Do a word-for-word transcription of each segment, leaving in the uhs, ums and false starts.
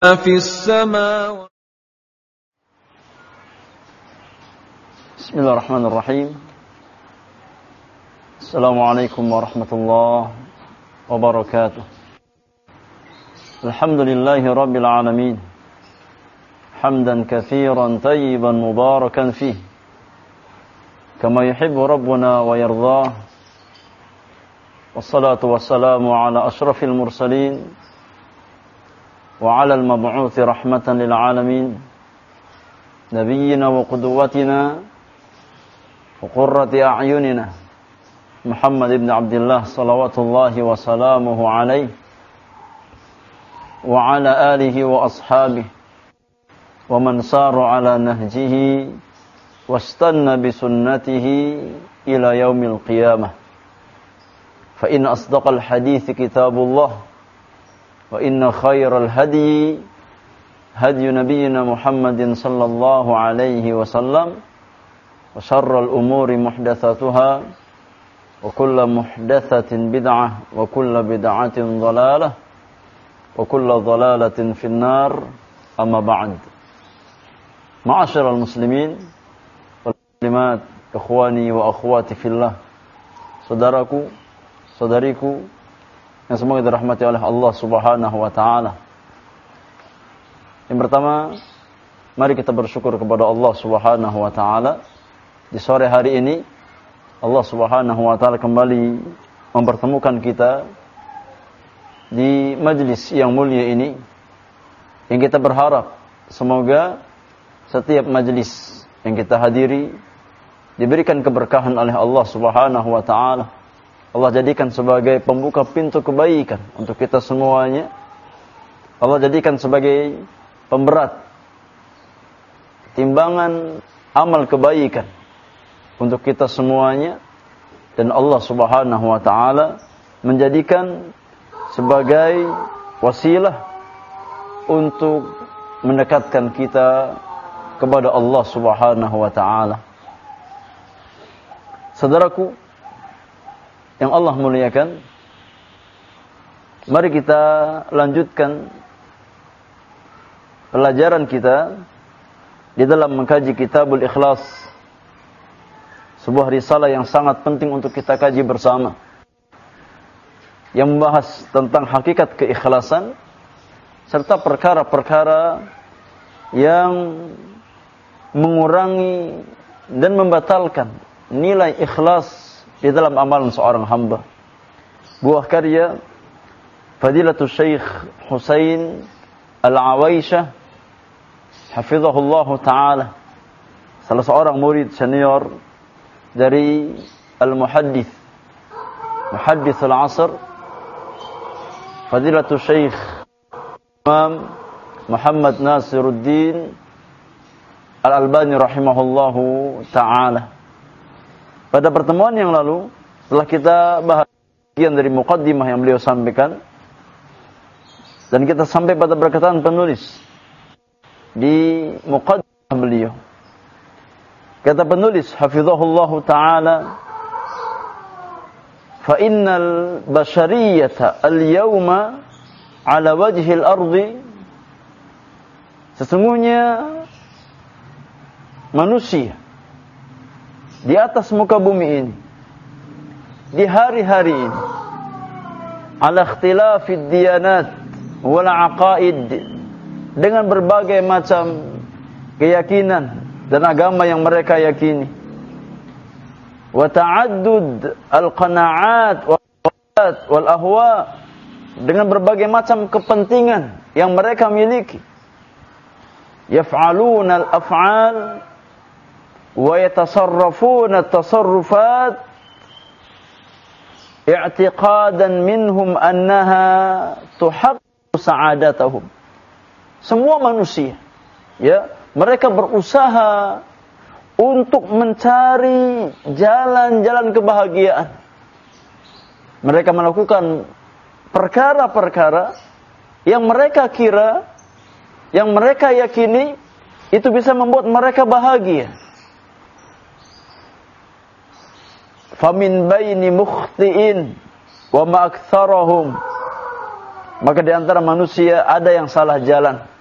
في السماوات. بسم الله الرحمن الرحيم. السلام عليكم ورحمة الله وبركاته. الحمد لله رب العالمين، حمدا كثيرا طيبا مباركا فيه كما يحب ربنا ويرضاه. والصلاة والسلام على أشرف المرسلين وعلى المبعوث رحمة للعالمين نبينا وقدوتنا وقرة أعيننا محمد بن عبد الله صلوات الله وسلامه عليه وعلى آله وأصحابه ومن سار على نهجه واستنى بسنته إلى يوم القيامة. فإن أصدق الحديث كتاب الله، وإن خير الهدي هدي نبينا محمد صلى الله عليه وسلم، وشر الأمور محدثاتها، وكل محدثة بدعة، وكل بدعة ضلالة، وكل ضلالة في النار. أما بعد. Ma'asyiral muslimin wal muslimat, ikhwani wa akhwati fillah, saudaraku, saudariku yang semoga dirahmati oleh Allah Subhanahu wa taala. Yang pertama, mari kita bersyukur kepada Allah Subhanahu wa taala. Di sore hari ini Allah Subhanahu wa taala kembali mempertemukan kita di majlis yang mulia ini, yang kita berharap semoga setiap majlis yang kita hadiri diberikan keberkahan oleh Allah Subhanahu wa taala. Allah jadikan sebagai pembuka pintu kebaikan untuk kita semuanya. Allah jadikan sebagai pemberat timbangan amal kebaikan untuk kita semuanya, dan Allah Subhanahu wa taala menjadikan sebagai wasilah untuk mendekatkan kita kepada Allah Subhanahu wa taala. Saudaraku yang Allah muliakan, mari kita lanjutkan pelajaran kita di dalam mengkaji Kitabul Ikhlas, sebuah risalah yang sangat penting untuk kita kaji bersama, yang membahas tentang hakikat keikhlasan serta perkara-perkara yang mengurangi dan membatalkan nilai ikhlas di dalam amalan seorang hamba. Buah karya Fadilatul Syekh Husain Al-Awaisyah hafizahullah ta'ala, salah seorang murid senior dari Al-Muhaddith Muhaddithul Asr, Fadilatul Syekh Imam Muhammad Nasiruddin Al-Albani rahimahullahu ta'ala. Pada pertemuan yang lalu, setelah kita bahas bagian dari muqaddimah yang beliau sampaikan, dan kita sampai pada perkataan penulis di muqaddimah beliau. Kata penulis hafizahullahu ta'ala, fa innal bashariyata al-yawma ala wajhil ardi, sesungguhnya manusia di atas muka bumi ini, di hari-hari ini, ala ikhtilafid diyanat wal aqaid, dengan berbagai macam keyakinan dan agama yang mereka yakini, wa ta'addud al-qana'at wal ahwa, dengan berbagai macam kepentingan yang mereka miliki, yaf'aluna al-af'al wa yatasarrafuna at-tasarrufat i'tiqadan minhum annaha tuhaqqiqu sa'adatahum. Semua manusia, ya, mereka berusaha untuk mencari jalan-jalan kebahagiaan. Mereka melakukan perkara-perkara yang mereka kira, yang mereka yakini itu bisa membuat mereka bahagia. Famin baini mukhtiin wa ma aktsarahum, maka di antara manusia ada yang salah jalan,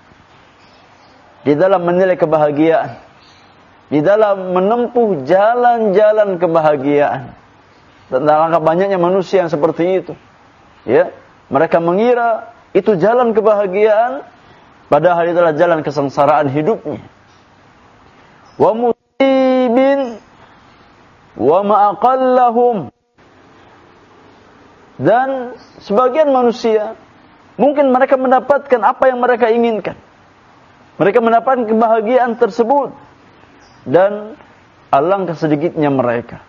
di dalam menilai kebahagiaan, di dalam menempuh jalan-jalan kebahagiaan. Dan alangkah banyaknya manusia yang seperti itu. Ya, mereka mengira itu jalan kebahagiaan, padahal itulah jalan kesengsaraan hidupnya. Wa musibin wa ma aqallahum. Dan sebagian manusia mungkin mereka mendapatkan apa yang mereka inginkan. Mereka mendapatkan kebahagiaan tersebut, dan alangkah sedikitnya mereka.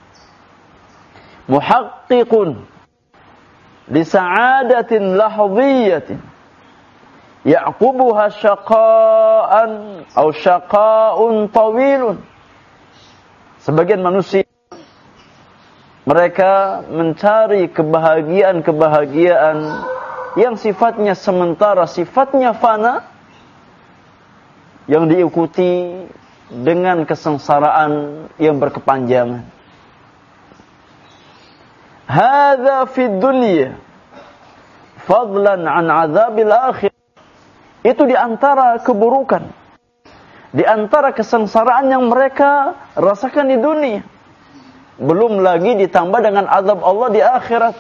Muhaqqiqun li sa'adatin lahdhiyatin ya'qubuha syaqa'an aw syaqa'un tawilun. Sebagian manusia mereka mencari kebahagiaan-kebahagiaan yang sifatnya sementara, sifatnya fana, yang diikuti dengan kesengsaraan yang berkepanjangan. Hadza fid dunya fadlan an azabil akhirah. Itu di antara keburukan, di antara kesengsaraan yang mereka rasakan di dunia. Belum lagi ditambah dengan azab Allah di akhirat.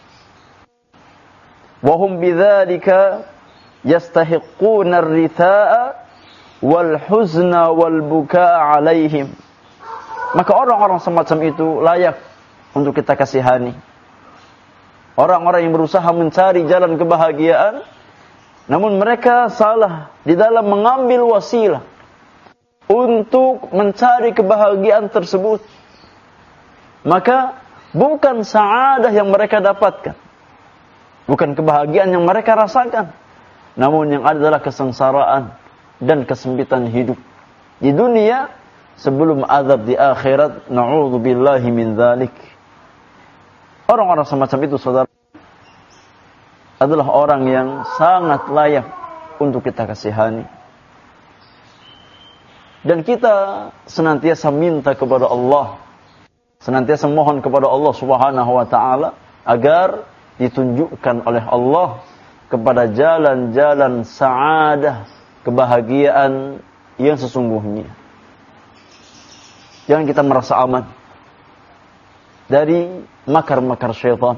Wa hum bidzalika yastahiqquna ar-ritha'a wal huzna wal bukaa 'alaihim. Maka orang-orang semacam itu layak untuk kita kasihani. Orang-orang yang berusaha mencari jalan kebahagiaan, namun mereka salah di dalam mengambil wasilah untuk mencari kebahagiaan tersebut. Maka bukan sa'adah yang mereka dapatkan, bukan kebahagiaan yang mereka rasakan, namun yang adalah kesengsaraan dan kesempitan hidup di dunia sebelum azab di akhirat. Na'udzubillahi min dzalik. Orang-orang semacam itu, saudara, adalah orang yang sangat layak untuk kita kasihani. Dan kita senantiasa minta kepada Allah, senantiasa mohon kepada Allah Subhanahu wa taala agar ditunjukkan oleh Allah kepada jalan-jalan sa'adah, kebahagiaan yang sesungguhnya. Jangan kita merasa aman dari makar-makar syaitan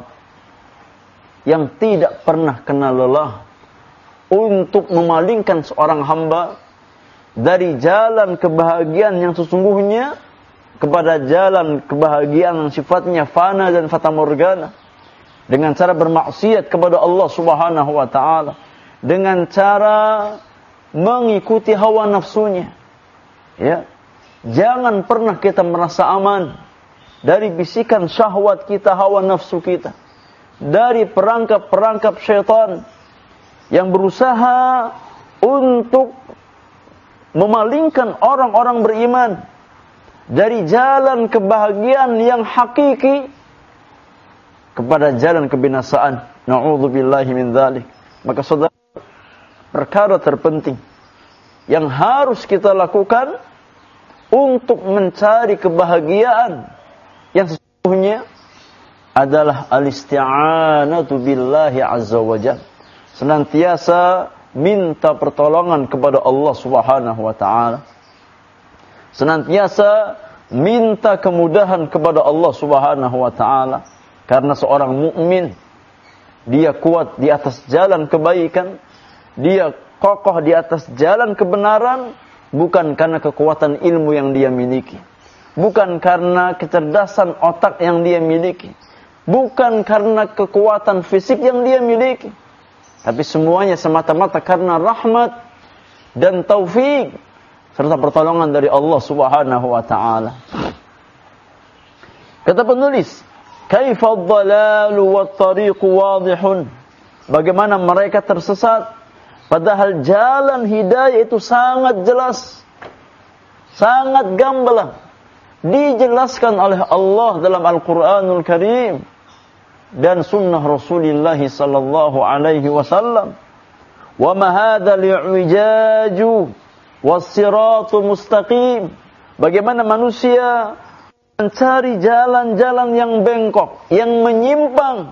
yang tidak pernah kenal lelah untuk memalingkan seorang hamba dari jalan kebahagiaan yang sesungguhnya kepada jalan kebahagiaan yang sifatnya fana dan fata morgana, dengan cara bermaksiat kepada Allah Subhanahu wa taala, dengan cara mengikuti hawa nafsunya. Ya. Jangan pernah kita merasa aman dari bisikan syahwat kita, hawa nafsu kita, dari perangkap-perangkap syaitan yang berusaha untuk memalingkan orang-orang beriman dari jalan kebahagiaan yang hakiki kepada jalan kebinasaan. Na'udzubillahi min dzalik. Maka saudara, perkara terpenting yang harus kita lakukan untuk mencari kebahagiaan yang sesungguhnya adalah al-isti'anatu billahi azza wa jalla. Senantiasa minta pertolongan kepada Allah Subhanahu wa taala. Senantiasa minta kemudahan kepada Allah Subhanahu wa taala, karena seorang mukmin dia kuat di atas jalan kebaikan, dia kokoh di atas jalan kebenaran, bukan karena kekuatan ilmu yang dia miliki, bukan karena kecerdasan otak yang dia miliki, bukan karena kekuatan fisik yang dia miliki, tapi semuanya semata-mata karena rahmat dan taufik serta pertolongan dari Allah Subhanahu wa taala. Kata penulis, "Kaifa ad-dhalalu wat-tariqu wadihun." Bagaimana mereka tersesat padahal jalan hidayah itu sangat jelas, sangat gamblang, dijelaskan oleh Allah dalam Al-Qur'anul Karim dan sunnah Rasulullah sallallahu alaihi wasallam. "Wa ma hadzal i'wijaju was-siratu mustaqim." Bagaimana manusia mencari jalan-jalan yang bengkok, yang menyimpang,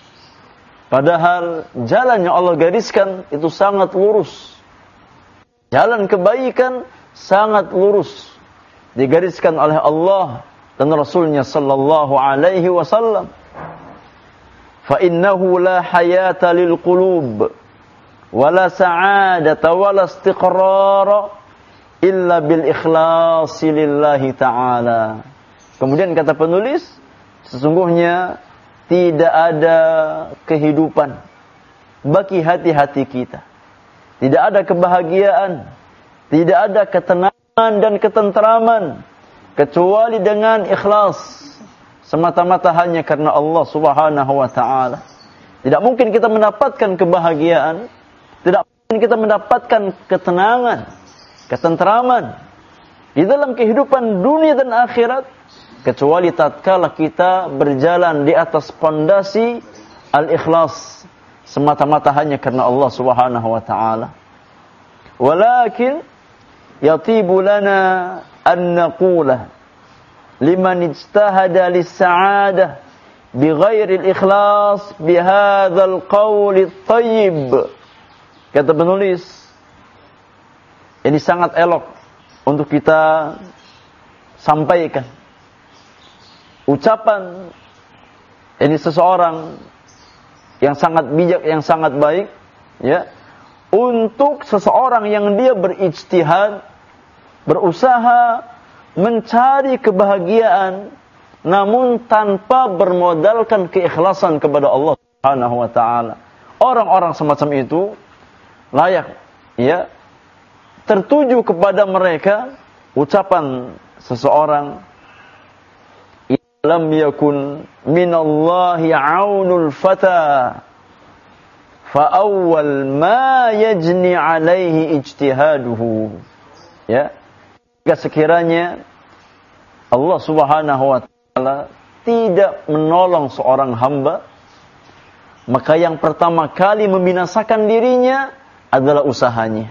padahal jalan yang Allah gariskan itu sangat lurus. jalan kebaikan sangat lurus, digariskan oleh Allah dan Rasulnya sallallahu alaihi wasallam. Fa innahu la hayata lil qulub wala sa'adata wala istiqrara illa bil ikhlasi lillahi ta'ala. Kemudian kata penulis, sesungguhnya tidak ada kehidupan bagi hati-hati kita. Tidak ada kebahagiaan, tidak ada ketenangan dan ketentraman kecuali dengan ikhlas, semata-mata hanya karena Allah Subhanahu wa taala. Tidak mungkin kita mendapatkan kebahagiaan, tidak mungkin kita mendapatkan ketenangan, ketentraman di dalam kehidupan dunia dan akhirat kecuali tatkala kita berjalan di atas pondasi al-ikhlas, semata-mata hanya karena Allah Subhanahu wa taala. Walakin yatibu lana an naqula liman ijtahada lis-sa'adah bighairi al-ikhlas bihadzal qawl at-tayyib. Kata penulis, ini sangat elok untuk kita sampaikan ucapan ini seseorang yang sangat bijak, yang sangat baik, ya, untuk seseorang yang dia berijtihad, berusaha mencari kebahagiaan, namun tanpa bermodalkan keikhlasan kepada Allah Subhanahu wa taala. Orang-orang semacam itu layak, ya, tertuju kepada mereka ucapan seseorang, lam yakun minallahi aunul fata fa awwal ma yajni alaihi ijtihaduhu. Ya, jika sekiranya Allah Subhanahu wa taala tidak menolong seorang hamba, maka yang pertama kali membinasakan dirinya adalah usahanya.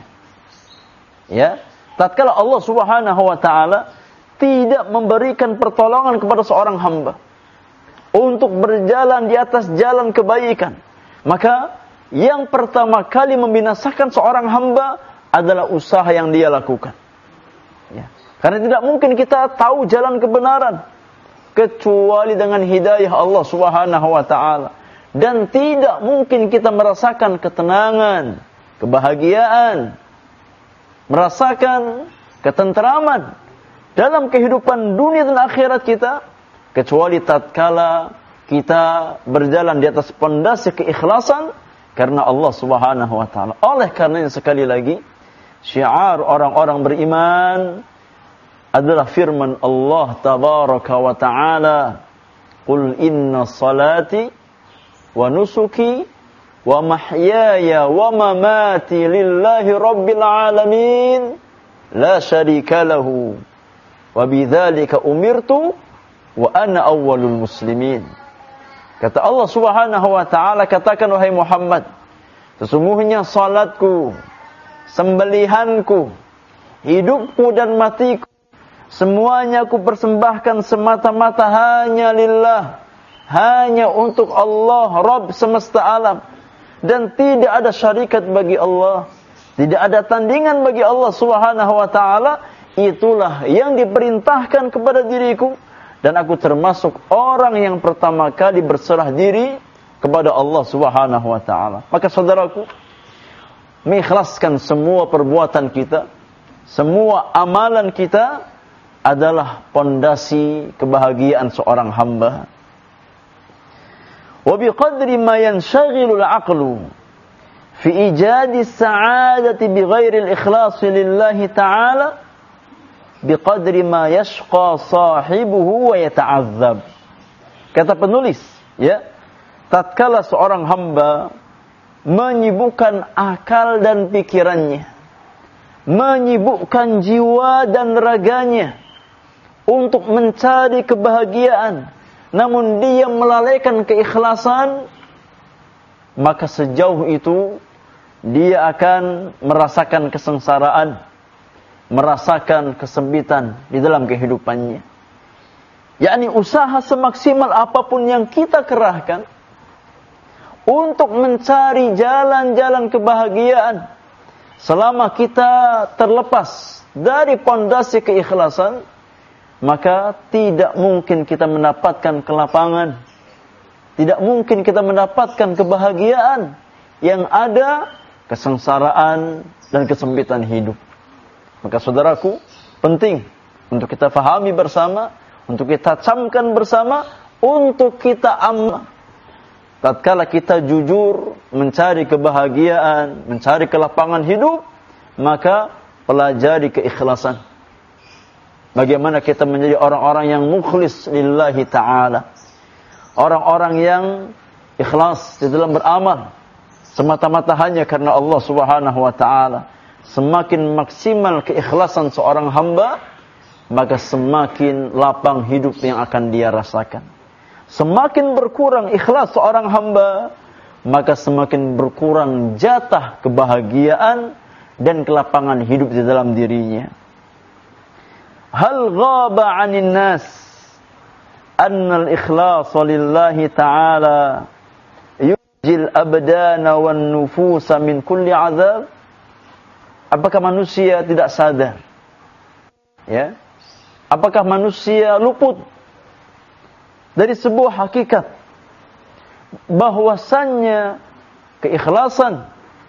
Ya, tatkala Allah Subhanahu wa taala tidak memberikan pertolongan kepada seorang hamba untuk berjalan di atas jalan kebaikan, maka yang pertama kali membinasakan seorang hamba adalah usaha yang dia lakukan. Ya. Karena tidak mungkin kita tahu jalan kebenaran kecuali dengan hidayah Allah Subhanahu wa taala, dan tidak mungkin kita merasakan ketenangan, kebahagiaan, merasakan ketentraman dalam kehidupan dunia dan akhirat kita kecuali tatkala kita berjalan di atas pondasi keikhlasan karena Allah Subhanahu wa taala. Oleh karenanya sekali lagi, syiar orang-orang beriman adalah firman Allah tabaraka wa taala, "Qul inna salati wa nusuki wa mahyaya wa mamati lillahi rabbil alamin la syarika lahu wa bidzalika umirtu wa ana awwalul muslimin." Kata Allah Subhanahu wa taala, katakan wahai Muhammad, sesungguhnya salatku, sembelihanku, hidupku dan matiku, semuanya aku persembahkan semata-mata hanya lillah, hanya untuk Allah Rabb semesta alam, dan tidak ada syarikat bagi Allah, tidak ada tandingan bagi Allah Subhanahu wa taala. Itulah yang diperintahkan kepada diriku, dan aku termasuk orang yang pertama kali berserah diri kepada Allah Subhanahu wa taala. Maka saudaraku, mengikhlaskan semua perbuatan kita, semua amalan kita adalah pondasi kebahagiaan seorang hamba. Wa biqadri ma yanshaghilu al-'aqlu fi ijadi as-sa'adati bighairi al-ikhlas lillahi ta'ala biqadri ma yashqa sahibuhu wa yata'azzab. Kata penulis, ya, tatkala seorang hamba menyibukkan akal dan pikirannya, menyibukkan jiwa dan raganya untuk mencari kebahagiaan, namun dia melalaikan keikhlasan, maka sejauh itu dia akan merasakan kesengsaraan, merasakan kesempitan di dalam kehidupannya. Yakni usaha semaksimal apapun yang kita kerahkan untuk mencari jalan-jalan kebahagiaan, selama kita terlepas dari pondasi keikhlasan, maka tidak mungkin kita mendapatkan kelapangan, tidak mungkin kita mendapatkan kebahagiaan. Yang ada kesengsaraan dan kesempitan hidup. Maka saudaraku, penting untuk kita fahami bersama, untuk kita camkan bersama, untuk kita amal. Tatkala kita jujur mencari kebahagiaan, mencari kelapangan hidup, maka pelajari keikhlasan. Bagaimana kita menjadi orang-orang yang mukhlis lillahi ta'ala. Orang-orang yang ikhlas di dalam beramal, semata-mata hanya karena Allah subhanahu wa ta'ala. Semakin maksimal keikhlasan seorang hamba, maka semakin lapang hidup yang akan dia rasakan. Semakin berkurang ikhlas seorang hamba, maka semakin berkurang jatah kebahagiaan dan kelapangan hidup di dalam dirinya. Hal ghaba 'anil nas anna al-ikhlas lillahi ta'ala yujil abdana wan nufusa min kulli 'adzab? Apakah manusia tidak sadar? Ya. Apakah manusia luput dari sebuah hakikat bahwasannya keikhlasan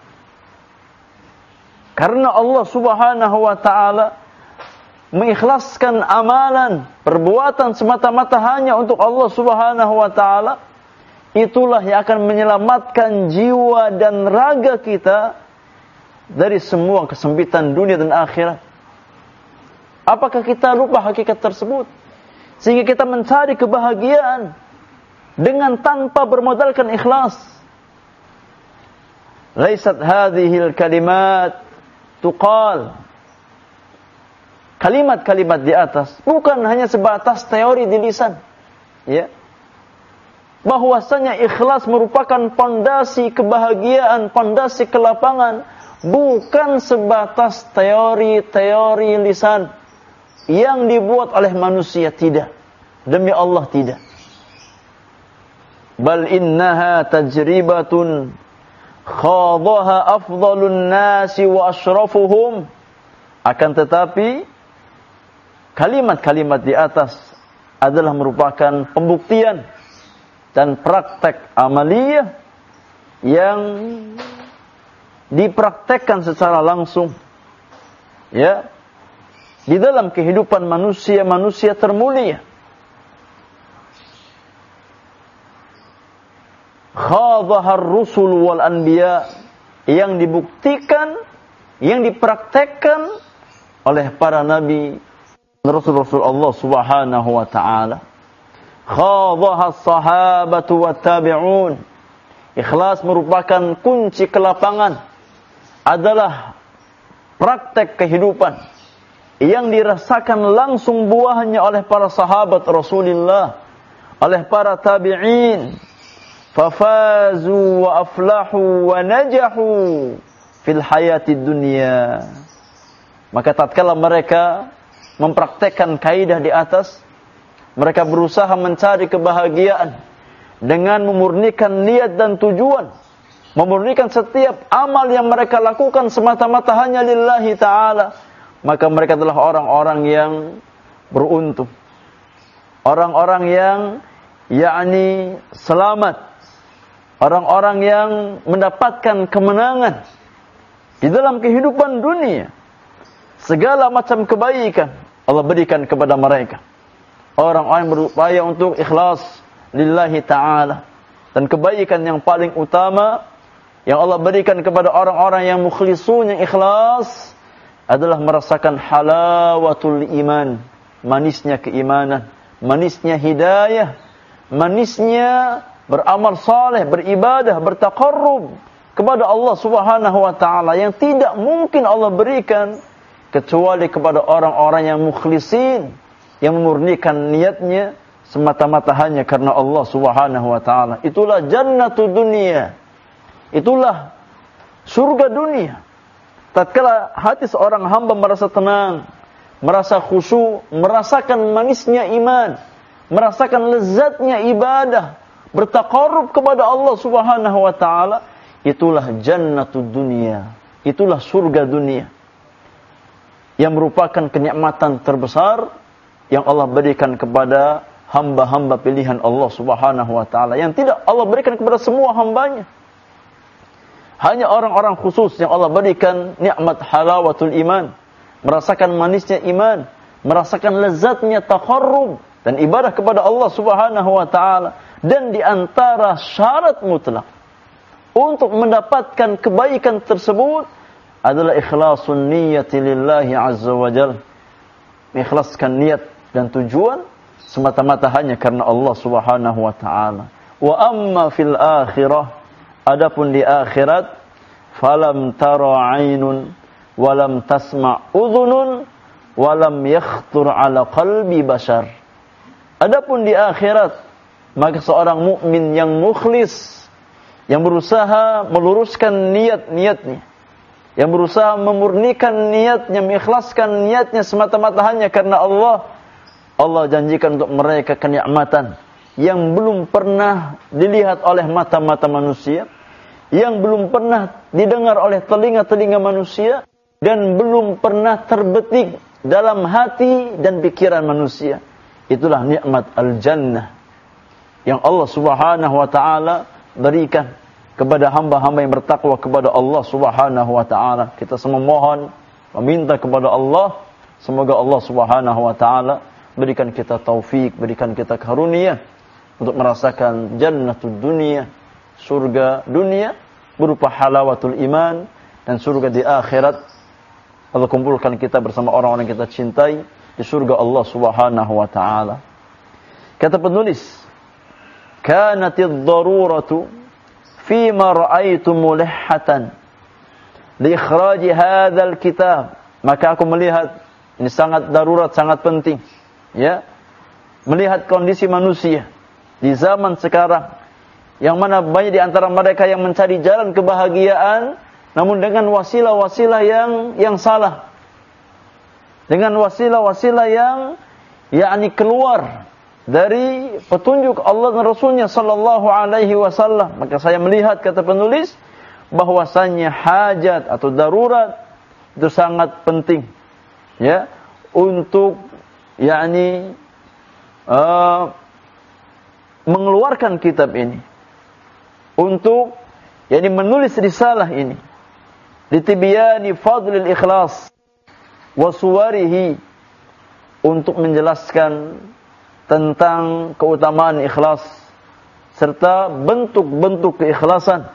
karena Allah subhanahu wa ta'ala mengikhlaskan amalan, perbuatan semata-mata hanya untuk Allah subhanahu wa ta'ala, itulah yang akan menyelamatkan jiwa dan raga kita dari semua kesempitan dunia dan akhirat. Apakah kita lupa hakikat tersebut sehingga kita mencari kebahagiaan dengan tanpa bermodalkan ikhlas? Laisat hadhil kalimat tuqal. Kalimat-kalimat di atas bukan hanya sebatas teori di lisan, ya. Bahwasanya ikhlas merupakan pondasi kebahagiaan, pondasi kelapangan, bukan sebatas teori-teori lisan yang dibuat oleh manusia, tidak. Demi Allah tidak. Bal innaha tajribatun khadaha afdalun nasi wa ashrafuhum. Akan tetapi kalimat-kalimat di atas adalah merupakan pembuktian dan praktek amaliyah yang dipraktekkan secara langsung, ya, di dalam kehidupan manusia-manusia termulia. Khadhahar rusul wal anbiya, yang dibuktikan, yang dipraktekkan oleh para nabi, rasul-rasul Allah subhanahu wa ta'ala. Khadhahas sahabatu wat tabi'un. Ikhlas merupakan kunci kelapangan, adalah praktek kehidupan yang dirasakan langsung buahnya oleh para sahabat Rasulullah, oleh para tabi'in. Fafazu wa aflahu wa najahu fil hayatid dunya. Maka tatkala mereka mempraktekkan kaidah di atas, mereka berusaha mencari kebahagiaan dengan memurnikan niat dan tujuan, memurnikan setiap amal yang mereka lakukan semata-mata hanya lillahi ta'ala, maka mereka adalah orang-orang yang beruntung, orang-orang yang yakni selamat, orang-orang yang mendapatkan kemenangan di dalam kehidupan dunia. Segala macam kebaikan Allah berikan kepada mereka. Orang-orang yang berupaya untuk ikhlas lillahi ta'ala. Dan kebaikan yang paling utama yang Allah berikan kepada orang-orang yang mukhlisun, yang ikhlas, adalah merasakan halawatul iman, manisnya keimanan, manisnya hidayah, manisnya beramal saleh, beribadah, bertaqarrub kepada Allah subhanahu wa ta'ala, yang tidak mungkin Allah berikan kecuali kepada orang-orang yang mukhlisin, yang memurnikan niatnya semata-mata hanya karena Allah subhanahu wa ta'ala. Itulah jannatul dunia, itulah surga dunia. Tatkala hati seorang hamba merasa tenang, merasa khusyuk, merasakan manisnya iman, merasakan lezatnya ibadah, bertaqarrub kepada Allah subhanahu wa ta'ala, itulah jannatul dunia, itulah surga dunia, yang merupakan kenikmatan terbesar yang Allah berikan kepada hamba-hamba pilihan Allah Subhanahu wa taala, yang tidak Allah berikan kepada semua hambanya. Hanya orang-orang khusus yang Allah berikan nikmat halawatul iman, merasakan manisnya iman, merasakan lezatnya taqarrub dan ibadah kepada Allah Subhanahu wa taala. Dan di antara syarat mutlak untuk mendapatkan kebaikan tersebut adalah ikhlasun niyati lillahi azza wa jalla. Mengikhlaskan niat dan tujuan semata-mata hanya karena Allah Subhanahu wa taala. Wa amma fil akhirah, adapun di akhirat, falam tara 'ainun wa lam tasma' udhunun wa lam yakhthur 'ala qalbi bashar. Adapun di akhirat, maka seorang mukmin yang mukhlis, yang berusaha meluruskan niat-niatnya, yang berusaha memurnikan niatnya, mengikhlaskan niatnya semata-mata hanya karena Allah, Allah janjikan untuk mereka kenikmatan yang belum pernah dilihat oleh mata-mata manusia, yang belum pernah didengar oleh telinga-telinga manusia, dan belum pernah terbetik dalam hati dan pikiran manusia. Itulah nikmat al-jannah yang Allah Subhanahu wa taala berikan kepada hamba-hamba yang bertakwa kepada Allah Subhanahu wa taala. Kita semua mohon, meminta kepada Allah, semoga Allah Subhanahu wa taala berikan kita taufik, berikan kita karunia untuk merasakan jannatul dunia, surga dunia berupa halawatul iman, dan surga di akhirat. Allah kumpulkan kita bersama orang-orang yang kita cintai di surga Allah Subhanahu wa taala. Kata penulis, kanatid daruratu fima ra'aitu mulihatan li ikhraji hadzal kitab. Maka aku melihat ini sangat darurat, sangat penting, ya, melihat kondisi manusia di zaman sekarang, yang mana banyak di antara mereka yang mencari jalan kebahagiaan namun dengan wasilah-wasilah yang yang salah, dengan wasilah-wasilah yang yakni keluar dari petunjuk Allah dan Rasulnya sallallahu alaihi wasallam. Maka saya melihat, kata penulis, bahwasannya hajat atau darurat itu sangat penting, ya, untuk yakni uh, mengeluarkan kitab ini, untuk yakni menulis risalah ini, litibyani fadlil ikhlas wa suwarihi, untuk menjelaskan tentang keutamaan ikhlas serta bentuk-bentuk keikhlasan,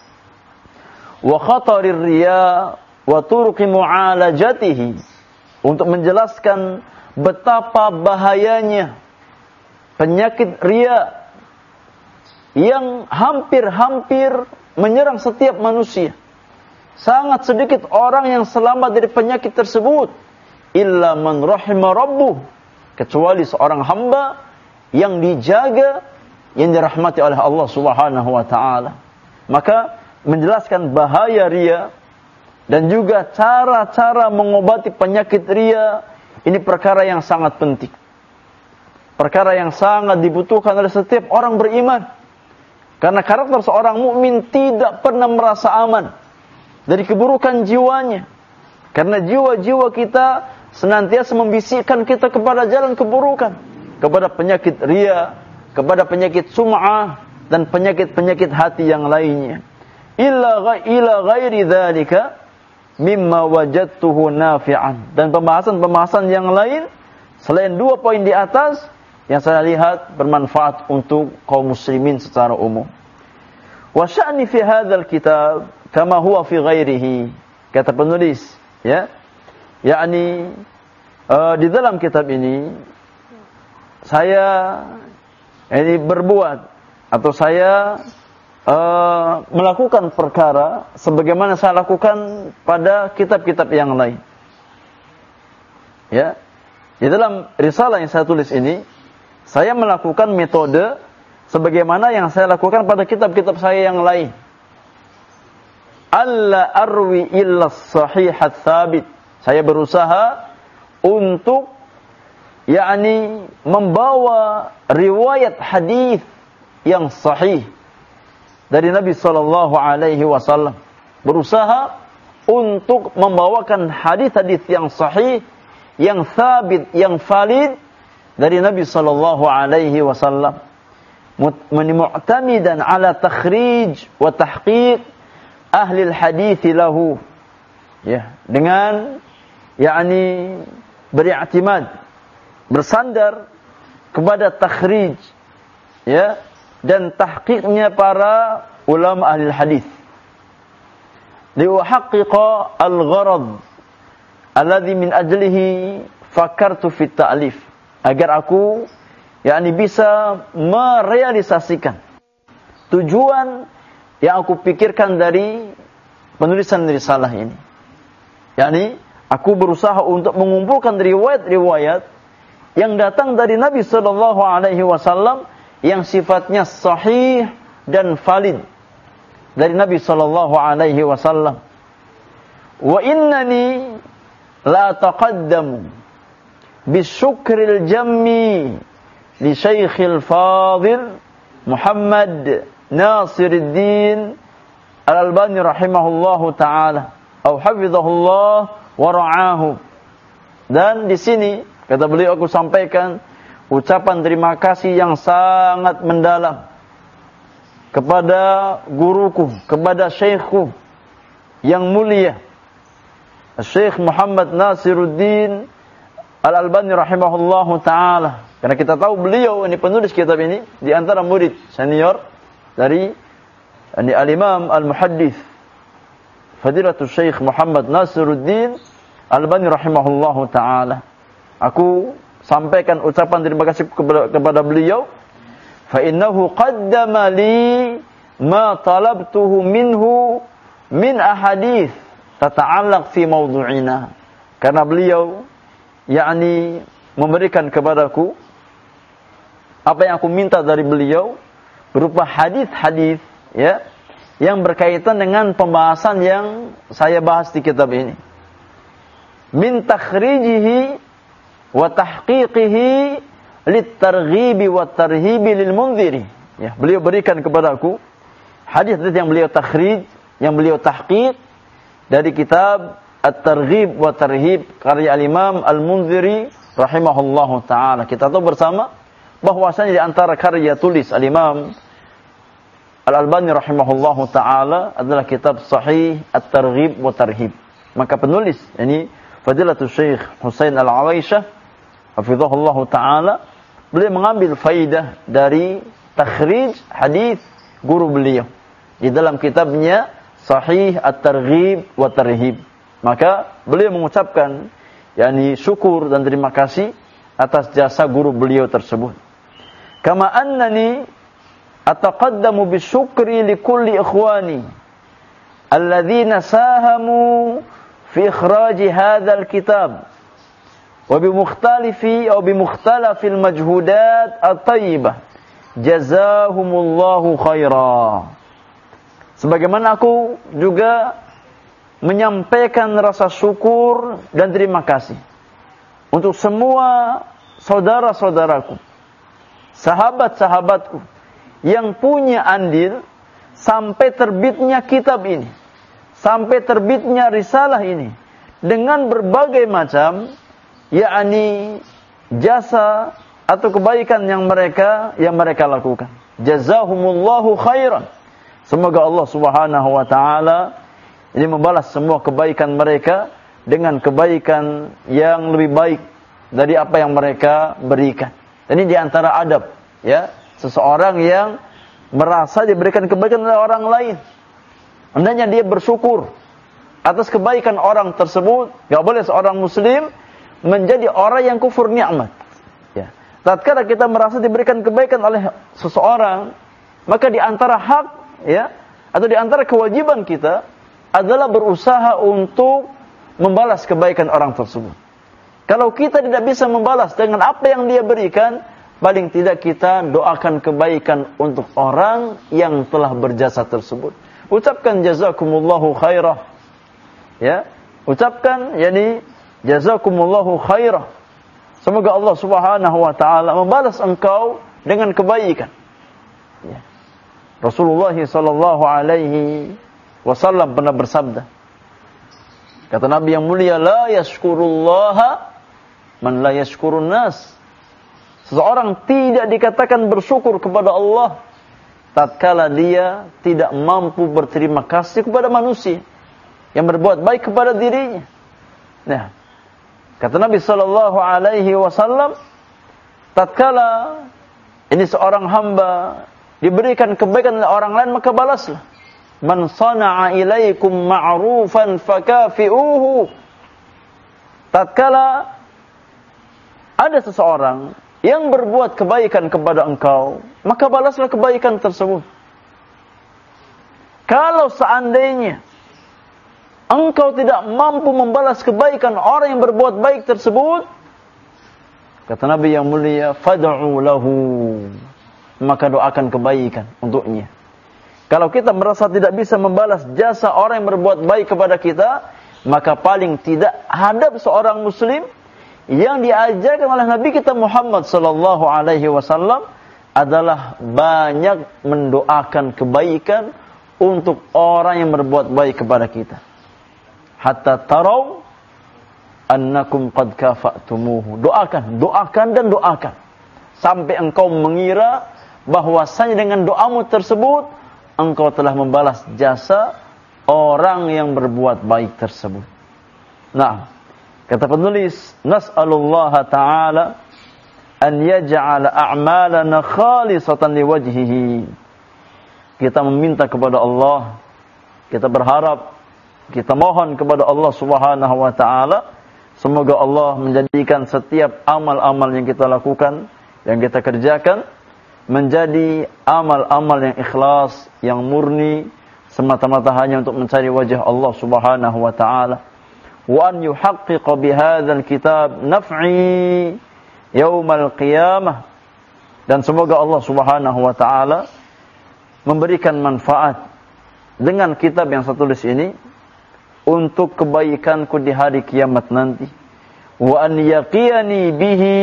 wa khatarir riya wa turuqi mu'alajatihi, untuk menjelaskan betapa bahayanya penyakit riya yang hampir-hampir menyerang setiap manusia. Sangat sedikit orang yang selamat dari penyakit tersebut, illa man rahima rabbuh, kecuali seorang hamba yang dijaga, yang dirahmati oleh Allah Subhanahu wa taala. Maka menjelaskan bahaya riya dan juga cara-cara mengobati penyakit riya, ini perkara yang sangat penting, perkara yang sangat dibutuhkan oleh setiap orang beriman. Karena karakter seorang mukmin tidak pernah merasa aman dari keburukan jiwanya, karena jiwa-jiwa kita senantiasa membisikkan kita kepada jalan keburukan, kepada penyakit riya, kepada penyakit sum'ah, dan penyakit-penyakit hati yang lainnya. Illa ila ghairi dzalika mimma wajadtuhu nafi'an. Dan pembahasan-pembahasan yang lain selain dua poin di atas yang saya lihat bermanfaat untuk kaum muslimin secara umum. Wa sya'ni fi hadzal kitab kama huwa fi ghairihi, kata penulis, ya, yakni uh, di dalam kitab ini saya ini berbuat atau saya uh, melakukan perkara sebagaimana saya lakukan pada kitab-kitab yang lain. Ya, di dalam risalah yang saya tulis ini, saya melakukan metode sebagaimana yang saya lakukan pada kitab-kitab saya yang lain. Alla arwi illa sahihat thabit. Saya berusaha untuk yakni membawa riwayat hadis yang sahih dari Nabi sallallahu alaihi wasallam. Berusaha untuk membawakan hadis-hadis yang sahih, yang sabit, yang valid dari Nabi sallallahu alaihi wasallam. Mu'tamidan ala takhrij wa tahqiq ahli al-hadis lahu. Ya, dengan yakni beriktimad, bersandar kepada takhrij, ya, dan tahqiqnya para ulama ahli hadis. Liuhaqqiqa al-gharad alladhi min ajlihi fakartu fi ta'lif, agar aku yakni bisa merealisasikan tujuan yang aku pikirkan dari penulisan risalah ini. Yakni aku berusaha untuk mengumpulkan riwayat-riwayat yang datang dari Nabi sallallahu alaihi wasallam yang sifatnya sahih dan valid dari Nabi sallallahu alaihi wasallam. Wa innani la taqaddamu bisyukril jammi li Syekhil Fadil Muhammad Nasiruddin Al-Albani rahimahullahu taala atau hafizahullah wa ra'ahu. Dan di sini kata beliau, aku sampaikan ucapan terima kasih yang sangat mendalam kepada guruku, kepada syekhku yang mulia, Syekh Muhammad Nasiruddin Al-Albani rahimahullahu ta'ala. Karena kita tahu beliau ini penulis kitab ini di antara murid senior dari ini Al-Imam Al-Muhaddits Fadilatul Syekh Muhammad Nasiruddin Al-Albani rahimahullahu ta'ala. Aku sampaikan ucapan terima kasih kepada, kepada beliau. Fa innahu qaddama li ma talabtuhu minhu min ahadits tata'allaq fi mawdu'ina. Karena beliau yakni memberikan kepadaku apa yang aku minta dari beliau berupa hadis-hadis, ya, yang berkaitan dengan pembahasan yang saya bahas di kitab ini. Min takhrijihi wa tahqiqihi litarghibi wa tarhibi lil munziri. Ya, beliau berikan kepadaku hadis-hadis yang beliau takhrij, yang beliau tahqiq dari kitab At-Targhib wa Tarhib karya Al-Imam Al-Munziri rahimahullahu taala. Kita tahu bersama bahwasanya di antara karya tulis Al-Imam Al-Albani rahimahullahu taala adalah kitab Sahih At-Targhib wa Tarhib. Maka penulis yakni Fadilatul Syekh Husain Al-Awaisyah hafizahullahu taala, beliau mengambil faidah dari takhrij hadis guru beliau di dalam kitabnya Sahih At-Targhib wa Tarhib. Maka beliau mengucapkan yakni syukur dan terima kasih atas jasa guru beliau tersebut. Kama annani ataqaddamu bisyukri likulli ikhwani alladzina sahamu fi ikhraji hadzal kitab wa bimukhtalifi aw bimukhtalafil majhudat at-thayyibah jazahumullahu khaira. Sebagaimana aku juga menyampaikan rasa syukur dan terima kasih untuk semua saudara-saudaraku, sahabat-sahabatku yang punya andil sampai terbitnya kitab ini, sampai terbitnya risalah ini dengan berbagai macam yakni jasa atau kebaikan yang mereka yang mereka lakukan. Jazahumullahu khairan. Semoga Allah Subhanahu wa taala ini membalas semua kebaikan mereka dengan kebaikan yang lebih baik dari apa yang mereka berikan. Ini di antara adab, ya, seseorang yang merasa diberikan kebaikan oleh orang lain, hendaknya dia bersyukur atas kebaikan orang tersebut. Gak boleh seorang muslim menjadi orang yang kufur nikmat. Ya. Tatkala kita merasa diberikan kebaikan oleh seseorang, maka di antara hak, ya, atau di antara kewajiban kita adalah berusaha untuk membalas kebaikan orang tersebut. Kalau kita tidak bisa membalas dengan apa yang dia berikan, paling tidak kita doakan kebaikan untuk orang yang telah berjasa tersebut. Ucapkan jazakumullahu khairah. Ya, ucapkan yakni jazakumullahu khairah. Semoga Allah Subhanahu wa taala membalas engkau dengan kebaikan. Ya. Rasulullah sallallahu alaihi wasallam pernah bersabda, Kata Nabi yang mulia, la yashkurullaha man la yashkurun nas. Seseorang tidak dikatakan bersyukur kepada Allah tatkala dia tidak mampu berterima kasih kepada manusia yang berbuat baik kepada dirinya. Nah, kata Nabi sallallahu alaihi wasallam, tatkala ini seorang hamba diberikan kebaikan oleh orang lain, maka balaslah. Man sana'a ilaikum ma'rufan fakafi'uhu. Tatkala ada seseorang yang berbuat kebaikan kepada engkau, maka balaslah kebaikan tersebut. Kalau seandainya engkau tidak mampu membalas kebaikan orang yang berbuat baik tersebut, kata Nabi yang mulia, fad'u lahu, maka doakan kebaikan untuknya. Kalau kita merasa tidak bisa membalas jasa orang yang berbuat baik kepada kita, maka paling tidak hadap seorang muslim yang diajarkan oleh Nabi kita Muhammad sallallahu alaihi wasallam adalah banyak mendoakan kebaikan untuk orang yang berbuat baik kepada kita. Hatta tarau annakum qad kafa'tumuhu. Doakan, doakan dan doakan sampai engkau mengira bahwasanya dengan doamu tersebut engkau telah membalas jasa orang yang berbuat baik tersebut. Nah, kata penulis, nas'alullaha ta'ala an yaj'ala a'malana khalisatan liwajhihi. Kita meminta kepada Allah, kita berharap, kita mohon kepada Allah Subhanahu wa taala, semoga Allah menjadikan setiap amal-amal yang kita lakukan, yang kita kerjakan, menjadi amal-amal yang ikhlas, yang murni, semata-mata hanya untuk mencari wajah Allah Subhanahu wa taala. Wa an yuhaqqiqa bihadzal kitab naf'i yaumal qiyamah. Dan semoga Allah Subhanahu wa taala memberikan manfaat dengan kitab yang saya tulis ini untuk kebaikanku di hari kiamat nanti. Wa an yaqiyani bihi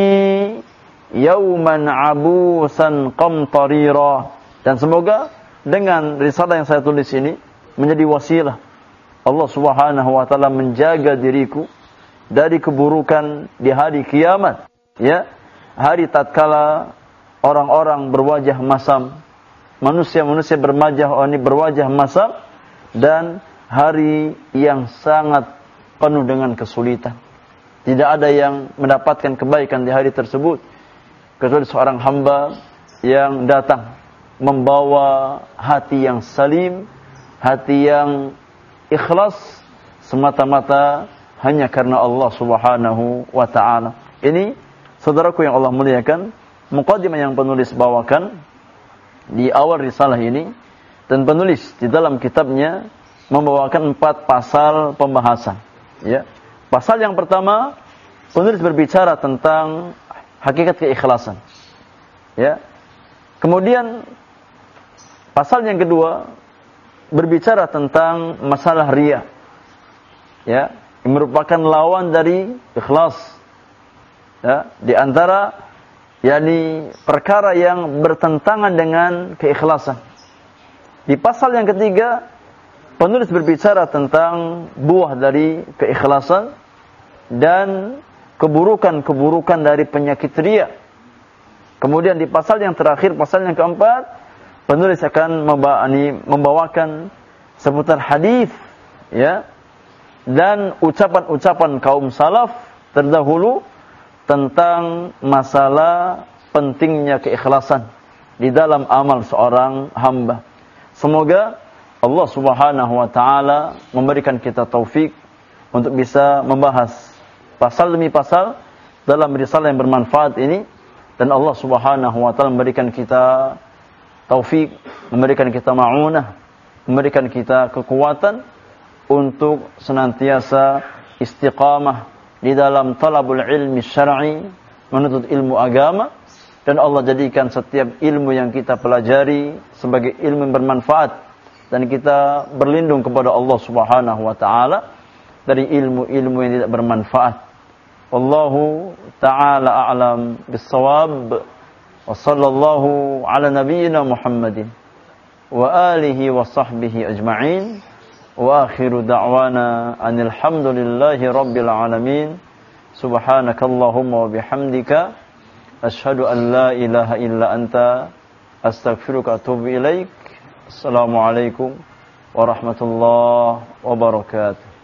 yauman abusan qamtarira. Dan semoga dengan risalah yang saya tulis ini menjadi wasilah Allah Subhanahu wa taala menjaga diriku dari keburukan di hari kiamat, ya, hari tatkala orang-orang berwajah masam, manusia-manusia berwajah oh ini berwajah masam, dan hari yang sangat penuh dengan kesulitan. Tidak ada yang mendapatkan kebaikan di hari tersebut kecuali seorang hamba yang datang membawa hati yang salim, hati yang ikhlas, semata-mata hanya karena Allah Subhanahu wa taala. Ini saudaraku yang Allah muliakan, muqaddimah yang penulis bawakan di awal risalah ini, dan penulis di dalam kitabnya membawakan empat pasal pembahasan, ya. Pasal yang pertama, penulis berbicara tentang hakikat keikhlasan, ya. Kemudian pasal yang kedua berbicara tentang masalah riya, ya, yang merupakan lawan dari ikhlas, ya, di antara yakni perkara yang bertentangan dengan keikhlasan. Di pasal yang ketiga, penulis berbicara tentang buah dari keikhlasan dan keburukan-keburukan dari penyakit riya. Kemudian di pasal yang terakhir, pasal yang keempat, penulis akan membawakan seputar hadis, ya, dan ucapan-ucapan kaum salaf terdahulu tentang masalah pentingnya keikhlasan di dalam amal seorang hamba. Semoga Allah Subhanahu wa taala memberikan kita taufik untuk bisa membahas pasal demi pasal dalam risalah yang bermanfaat ini, dan Allah Subhanahu wa taala memberikan kita taufik, memberikan kita ma'unah, memberikan kita kekuatan untuk senantiasa istiqamah di dalam talabul ilmi syar'i, menuntut ilmu agama, dan Allah jadikan setiap ilmu yang kita pelajari sebagai ilmu yang bermanfaat, dan kita berlindung kepada Allah Subhanahu wa taala dari ilmu-ilmu yang tidak bermanfaat. Wallahu ta'ala a'lam bis-shawab. Wa sallallahu ala nabiyyina Muhammadin wa alihi wa sahbihi ajma'in. Wa akhiru da'wana anil hamdulillahi rabbil alamin. Subhanakallahumma wa bihamdika asyhadu an la ilaha illa anta astaghfiruka wa atubu ilaik. Assalamualaikum warahmatullahi wabarakatuh.